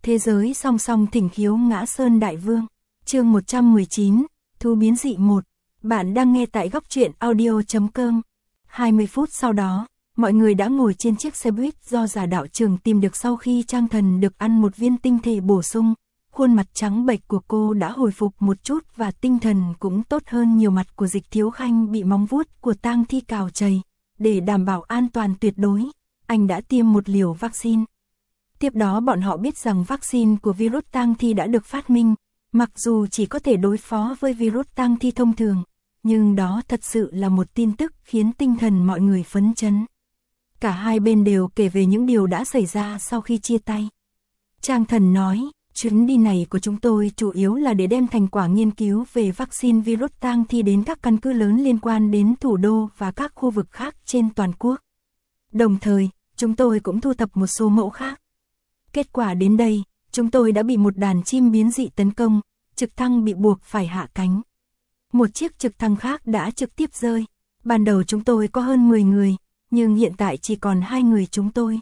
Thế giới song song thỉnh khiếu ngã sơn đại vương. Chương 119, Thú biến dị 1. Bạn đang nghe tại góc truyện audio.com. 20 phút sau đó, mọi người đã ngồi trên chiếc xe buýt do giả đạo trường tìm được sau khi Trang Thần được ăn một viên tinh thể bổ sung. Khuôn mặt trắng bệch của cô đã hồi phục một chút và tinh thần cũng tốt hơn nhiều. Mặt của Dịch Thiếu Khanh bị móng vuốt của tang thi cào chảy. Để đảm bảo an toàn tuyệt đối, anh đã tiêm một liều vaccine. Tiếp đó bọn họ biết rằng vaccine của virus tang thi đã được phát minh, mặc dù chỉ có thể đối phó với virus tang thi thông thường, nhưng đó thật sự là một tin tức khiến tinh thần mọi người phấn chấn. Cả hai bên đều kể về những điều đã xảy ra sau khi chia tay. Trang Thần nói, chuyến đi này của chúng tôi chủ yếu là để đem thành quả nghiên cứu về vaccine virus tang thi đến các căn cứ lớn liên quan đến thủ đô và các khu vực khác trên toàn quốc. Đồng thời, chúng tôi cũng thu thập một số mẫu khác. Kết quả đến đây, chúng tôi đã bị một đàn chim biến dị tấn công, trực thăng bị buộc phải hạ cánh. Một chiếc trực thăng khác đã trực tiếp rơi. Ban đầu chúng tôi có hơn 10 người, nhưng hiện tại chỉ còn 2 người chúng tôi.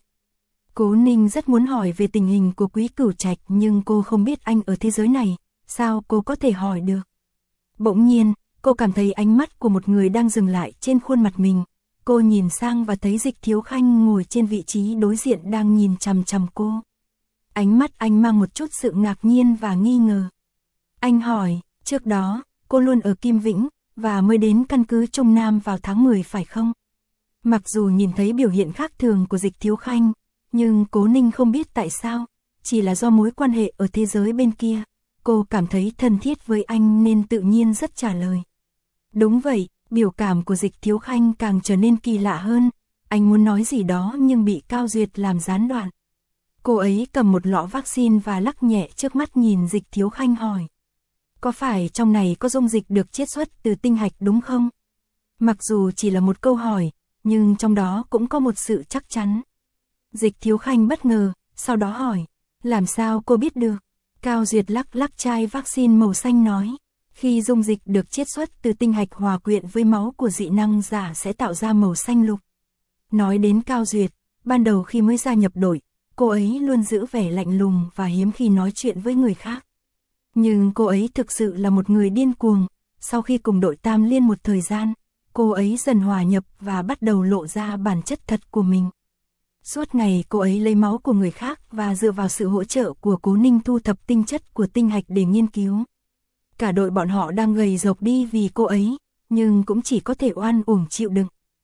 Cố Ninh rất muốn hỏi về tình hình của Quý Cửu Trạch nhưng cô không biết anh ở thế giới này, sao cô có thể hỏi được. Bỗng nhiên, cô cảm thấy ánh mắt của một người đang dừng lại trên khuôn mặt mình. Cô nhìn sang và thấy Dịch Thiếu Khanh ngồi trên vị trí đối diện đang nhìn chằm chằm cô. Ánh mắt anh mang một chút sự ngạc nhiên và nghi ngờ. Anh hỏi, trước đó, cô luôn ở Kim Vĩnh, và mới đến căn cứ Trung Nam vào tháng 10 phải không? Mặc dù nhìn thấy biểu hiện khác thường của Dịch Thiếu Khanh, nhưng Cố Ninh không biết tại sao, chỉ là do mối quan hệ ở thế giới bên kia. Cô cảm thấy thân thiết với anh nên tự nhiên rất trả lời. Đúng vậy, biểu cảm của Dịch Thiếu Khanh càng trở nên kỳ lạ hơn. Anh muốn nói gì đó nhưng bị Cao Duyệt làm gián đoạn. Cô ấy cầm một lọ vaccine và lắc nhẹ trước mắt nhìn Dịch Thiếu Khanh hỏi. Có phải trong này có dung dịch được chiết xuất từ tinh hạch đúng không? Mặc dù chỉ là một câu hỏi, nhưng trong đó cũng có một sự chắc chắn. Dịch Thiếu Khanh bất ngờ, sau đó hỏi, làm sao cô biết được? Cao Duyệt lắc lắc chai vaccine màu xanh nói, khi dung dịch được chiết xuất từ tinh hạch hòa quyện với máu của dị năng giả sẽ tạo ra màu xanh lục. Nói đến Cao Duyệt, ban đầu khi mới gia nhập đội, cô ấy luôn giữ vẻ lạnh lùng và hiếm khi nói chuyện với người khác. Nhưng cô ấy thực sự là một người điên cuồng, sau khi cùng đội Tam Liên một thời gian, cô ấy dần hòa nhập và bắt đầu lộ ra bản chất thật của mình. Suốt ngày cô ấy lấy máu của người khác và dựa vào sự hỗ trợ của Cố Ninh thu thập tinh chất của tinh hạch để nghiên cứu. Cả đội bọn họ đang gầy rộc đi vì cô ấy, nhưng cũng chỉ có thể oan uổng chịu đựng.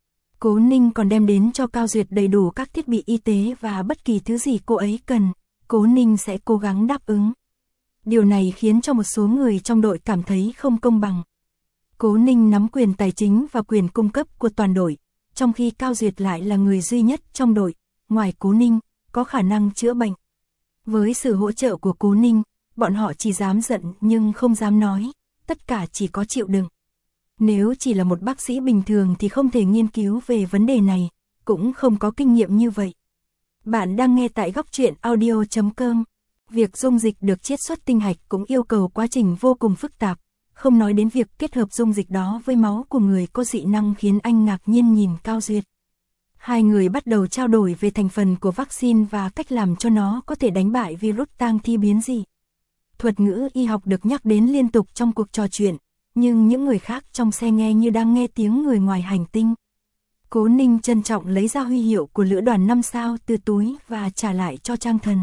Cố Ninh còn đem đến cho Cao Duyệt đầy đủ các thiết bị y tế và bất kỳ thứ gì cô ấy cần, Cố Ninh sẽ cố gắng đáp ứng. Điều này khiến cho một số người trong đội cảm thấy không công bằng. Cố Ninh nắm quyền tài chính và quyền cung cấp của toàn đội, trong khi Cao Duyệt lại là người duy nhất trong đội, ngoài Cố Ninh, có khả năng chữa bệnh. Với sự hỗ trợ của Cố Ninh, bọn họ chỉ dám giận nhưng không dám nói, tất cả chỉ có chịu đựng. Nếu chỉ là một bác sĩ bình thường thì không thể nghiên cứu về vấn đề này, cũng không có kinh nghiệm như vậy. Bạn đang nghe tại góc truyện audio.com. Việc dung dịch được chiết xuất tinh hạch cũng yêu cầu quá trình vô cùng phức tạp, không nói đến việc kết hợp dung dịch đó với máu của người có dị năng khiến anh ngạc nhiên nhìn Cao Duyệt. Hai người bắt đầu trao đổi về thành phần của vaccine và cách làm cho nó có thể đánh bại virus tang thi biến dị. Thuật ngữ y học được nhắc đến liên tục trong cuộc trò chuyện, nhưng những người khác trong xe nghe như đang nghe tiếng người ngoài hành tinh. Cố Ninh trân trọng lấy ra huy hiệu của lữ đoàn 5 sao từ túi và trả lại cho Trang Thần.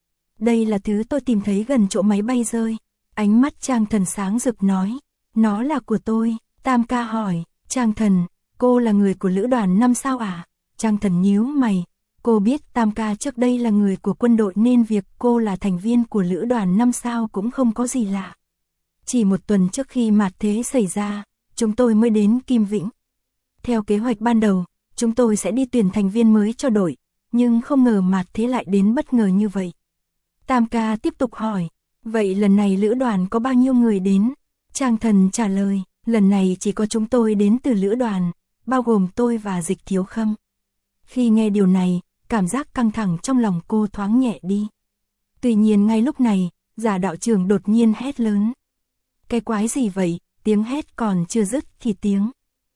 Đây là thứ tôi tìm thấy gần chỗ máy bay rơi. Ánh mắt Trang Thần sáng rực nói, nó là của tôi. Tam ca hỏi, Trang Thần, cô là người của lữ đoàn 5 sao à? Trang Thần nhíu mày, cô biết Tam ca trước đây là người của quân đội nên việc cô là thành viên của lữ đoàn 5 sao cũng không có gì lạ. Chỉ một tuần trước khi mạt thế xảy ra, chúng tôi mới đến Kim Vĩnh. Theo kế hoạch ban đầu, chúng tôi sẽ đi tuyển thành viên mới cho đội, nhưng không ngờ mạt thế lại đến bất ngờ như vậy. Tam ca tiếp tục hỏi, vậy lần này lữ đoàn có bao nhiêu người đến? Trang Thần trả lời, lần này chỉ có chúng tôi đến từ lữ đoàn, bao gồm tôi và Dịch Thiếu Khâm. Khi nghe điều này, cảm giác căng thẳng trong lòng cô thoáng nhẹ đi. Tuy nhiên ngay lúc này, giả đạo trưởng đột nhiên hét lớn. Cái quái gì vậy? Tiếng hét còn chưa dứt thì tiếng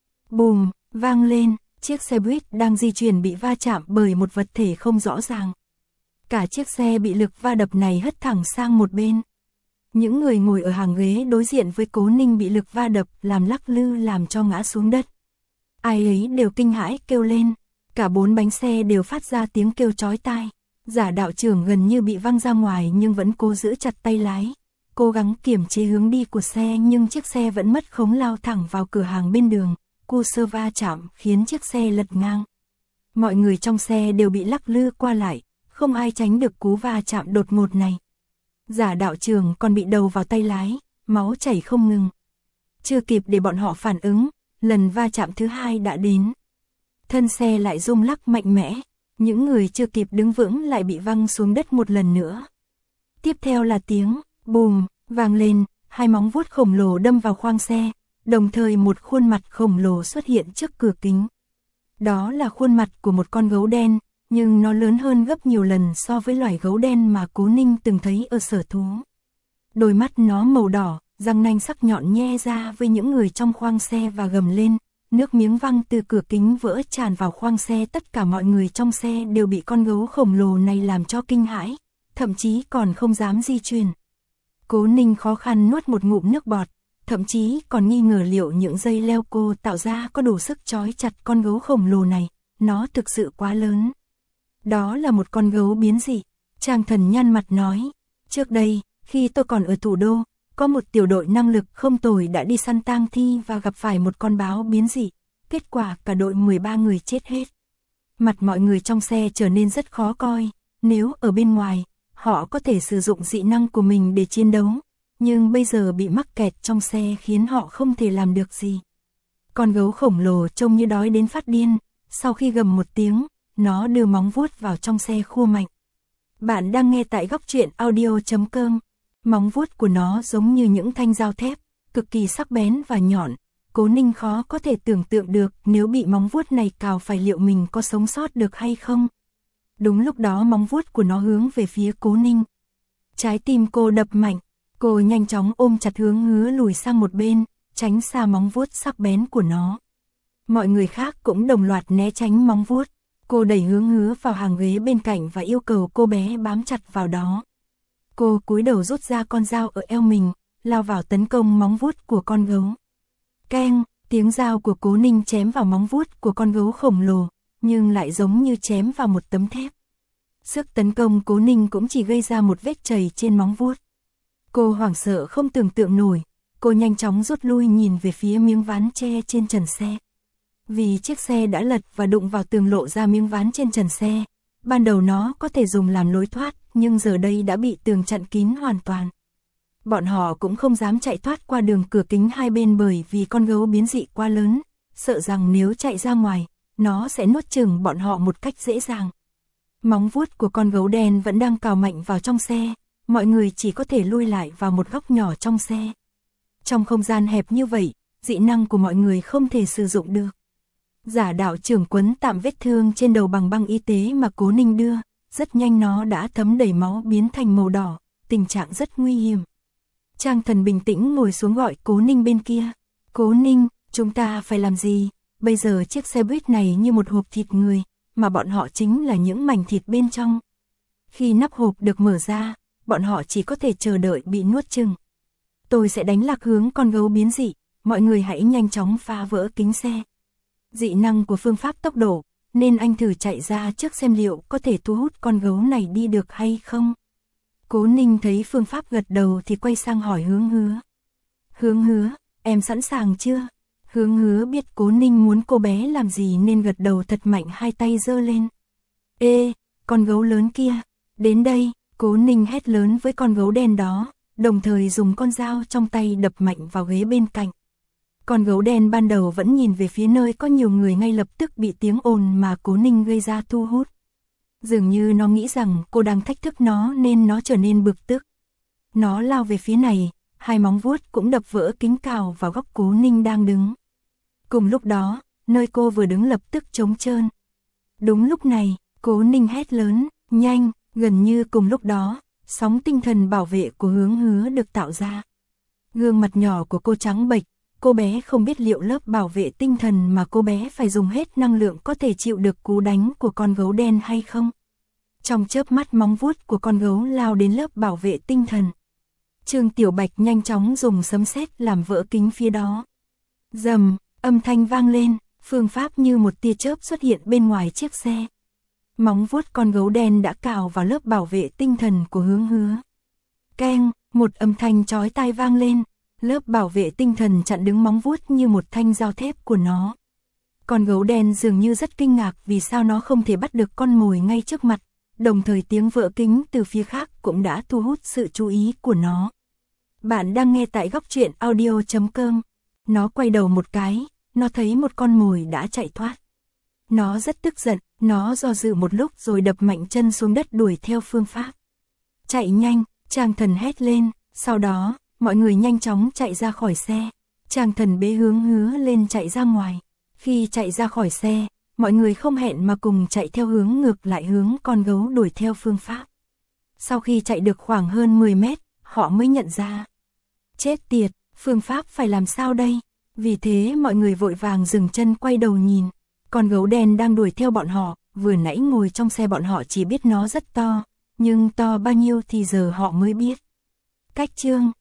bùm vang lên, chiếc xe buýt đang di chuyển bị va chạm bởi một vật thể không rõ ràng. Cả chiếc xe bị lực va đập này hất thẳng sang một bên. Những người ngồi ở hàng ghế đối diện với Cố Ninh bị lực va đập làm lắc lư làm cho ngã xuống đất. Ai ấy đều kinh hãi kêu lên, cả 4 bánh xe đều phát ra tiếng kêu chói tai. Giả đạo trưởng gần như bị văng ra ngoài nhưng vẫn cố giữ chặt tay lái, cố gắng kiềm chế hướng đi của xe nhưng chiếc xe vẫn mất khống lao thẳng vào cửa hàng bên đường, cú sơ va chạm khiến chiếc xe lật ngang. Mọi người trong xe đều bị lắc lư qua lại, không ai tránh được cú va chạm đột ngột này. Giả đạo trưởng còn bị đầu vào tay lái, máu chảy không ngừng. Chưa kịp để bọn họ phản ứng, lần va chạm thứ hai đã đến. Thân xe lại rung lắc mạnh mẽ, những người chưa kịp đứng vững lại bị văng xuống đất một lần nữa. Tiếp theo là tiếng bùm vang lên, 2 móng vuốt khổng lồ đâm vào khoang xe, đồng thời một khuôn mặt khổng lồ xuất hiện trước cửa kính. Đó là khuôn mặt của một con gấu đen, nhưng nó lớn hơn gấp nhiều lần so với loài gấu đen mà Cố Ninh từng thấy ở sở thú. Đôi mắt nó màu đỏ, răng nanh sắc nhọn nhe ra với những người trong khoang xe và gầm lên, nước miếng văng từ cửa kính vỡ tràn vào khoang xe. Tất cả mọi người trong xe đều bị con gấu khổng lồ này làm cho kinh hãi, thậm chí còn không dám di chuyển. Cố Ninh khó khăn nuốt một ngụm nước bọt, thậm chí còn nghi ngờ liệu những dây leo cô tạo ra có đủ sức trói chặt con gấu khổng lồ này, nó thực sự quá lớn. Đó là một con gấu biến dị, Trang Thần nhăn mặt nói, trước đây, khi tôi còn ở thủ đô, có một tiểu đội năng lực không tồi đã đi săn tang thi và gặp phải một con báo biến dị, kết quả cả đội 13 người chết hết. Mặt mọi người trong xe trở nên rất khó coi, nếu ở bên ngoài, họ có thể sử dụng dị năng của mình để chiến đấu, nhưng bây giờ bị mắc kẹt trong xe khiến họ không thể làm được gì. Con gấu khổng lồ trông như đói đến phát điên, sau khi gầm một tiếng, nó đưa móng vuốt vào trong xe khua mạnh. Bạn đang nghe tại góc truyện audio.com. Móng vuốt của nó giống như những thanh dao thép, cực kỳ sắc bén và nhọn. Cố Ninh khó có thể tưởng tượng được nếu bị móng vuốt này cào phải liệu mình có sống sót được hay không. Đúng lúc đó móng vuốt của nó hướng về phía Cố Ninh. Trái tim cô đập mạnh, cô nhanh chóng ôm chặt Hướng Hứa lùi sang một bên, tránh xa móng vuốt sắc bén của nó. Mọi người khác cũng đồng loạt né tránh móng vuốt. Cô đẩy Hướng Hứa vào hàng ghế bên cạnh và yêu cầu cô bé bám chặt vào đó. Cô cúi đầu rút ra con dao ở eo mình, lao vào tấn công móng vuốt của con gấu. Keng, tiếng dao của Cố Ninh chém vào móng vuốt của con gấu khổng lồ, nhưng lại giống như chém vào một tấm thép. Sức tấn công Cố Ninh cũng chỉ gây ra một vết chày trên móng vuốt. Cô hoảng sợ không tưởng tượng nổi, cô nhanh chóng rút lui nhìn về phía miếng ván tre trên trần xe. Vì chiếc xe đã lật và đụng vào tường lộ ra miếng ván trên trần xe, ban đầu nó có thể dùng làm lối thoát, nhưng giờ đây đã bị tường chặn kín hoàn toàn. Bọn họ cũng không dám chạy thoát qua đường cửa kính hai bên bởi vì con gấu biến dị quá lớn, sợ rằng nếu chạy ra ngoài, nó sẽ nuốt chửng bọn họ một cách dễ dàng. Móng vuốt của con gấu đen vẫn đang cào mạnh vào trong xe, mọi người chỉ có thể lui lại vào một góc nhỏ trong xe. Trong không gian hẹp như vậy, dị năng của mọi người không thể sử dụng được. Giả đạo trưởng quấn tạm vết thương trên đầu bằng băng y tế mà Cố Ninh đưa, rất nhanh nó đã thấm đầy máu biến thành màu đỏ, tình trạng rất nguy hiểm. Trang Thần bình tĩnh ngồi xuống gọi Cố Ninh bên kia. Cố Ninh, chúng ta phải làm gì? Bây giờ chiếc xe buýt này như một hộp thịt người, mà bọn họ chính là những mảnh thịt bên trong. Khi nắp hộp được mở ra, bọn họ chỉ có thể chờ đợi bị nuốt chửng. Tôi sẽ đánh lạc hướng con gấu biến dị, mọi người hãy nhanh chóng phá vỡ kính xe. Dị năng của phương pháp tốc độ, nên anh thử chạy ra trước xem liệu có thể thu hút con gấu này đi được hay không. Cố Ninh thấy phương pháp gật đầu thì quay sang hỏi Hướng Hứa. Hướng Hứa, em sẵn sàng chưa? Hướng Hứa biết Cố Ninh muốn cô bé làm gì nên gật đầu thật mạnh, hai tay giơ lên. Ê, con gấu lớn kia, đến đây, Cố Ninh hét lớn với con gấu đen đó, đồng thời dùng con dao trong tay đập mạnh vào ghế bên cạnh. Con gấu đen ban đầu vẫn nhìn về phía nơi có nhiều người, ngay lập tức bị tiếng ồn mà Cố Ninh gây ra thu hút. Dường như nó nghĩ rằng cô đang thách thức nó nên nó trở nên bực tức. Nó lao về phía này, hai móng vuốt cũng đập vỡ kính cào vào góc Cố Ninh đang đứng. Cùng lúc đó, nơi cô vừa đứng lập tức trống trơn. Đúng lúc này, Cố Ninh hét lớn, nhanh, gần như cùng lúc đó, sóng tinh thần bảo vệ của Hướng Hứa được tạo ra. Gương mặt nhỏ của cô trắng bệch, cô bé không biết liệu lớp bảo vệ tinh thần mà cô bé phải dùng hết năng lượng có thể chịu được cú đánh của con gấu đen hay không. Trong chớp mắt móng vuốt của con gấu lao đến lớp bảo vệ tinh thần. Trương Tiểu Bạch nhanh chóng dùng sấm sét làm vỡ kính phía đó. Rầm, âm thanh vang lên, phương pháp như một tia chớp xuất hiện bên ngoài chiếc xe. Móng vuốt con gấu đen đã cào vào lớp bảo vệ tinh thần của Hướng Hứa. Keng, một âm thanh chói tai vang lên, lớp bảo vệ tinh thần chặn đứng móng vuốt như một thanh dao thép của nó. Con gấu đen dường như rất kinh ngạc vì sao nó không thể bắt được con mồi ngay trước mặt, đồng thời tiếng vỡ kính từ phía khác cũng đã thu hút sự chú ý của nó. Bạn đang nghe tại góc truyện audio.com. Nó quay đầu một cái, nó thấy một con mồi đã chạy thoát. Nó rất tức giận, nó do dự một lúc rồi đập mạnh chân xuống đất đuổi theo phương pháp. Chạy nhanh, Trang Thần hét lên, sau đó, mọi người nhanh chóng chạy ra khỏi xe. Trang Thần bế Hướng Hứa lên chạy ra ngoài. Khi chạy ra khỏi xe, mọi người không hẹn mà cùng chạy theo hướng ngược lại hướng con gấu đuổi theo phương pháp. Sau khi chạy được khoảng hơn 10 mét, họ mới nhận ra. Chết tiệt, phương pháp phải làm sao đây? Vì thế mọi người vội vàng dừng chân quay đầu nhìn. Con gấu đen đang đuổi theo bọn họ, vừa nãy ngồi trong xe bọn họ chỉ biết nó rất to, nhưng to bao nhiêu thì giờ họ mới biết. Cách chương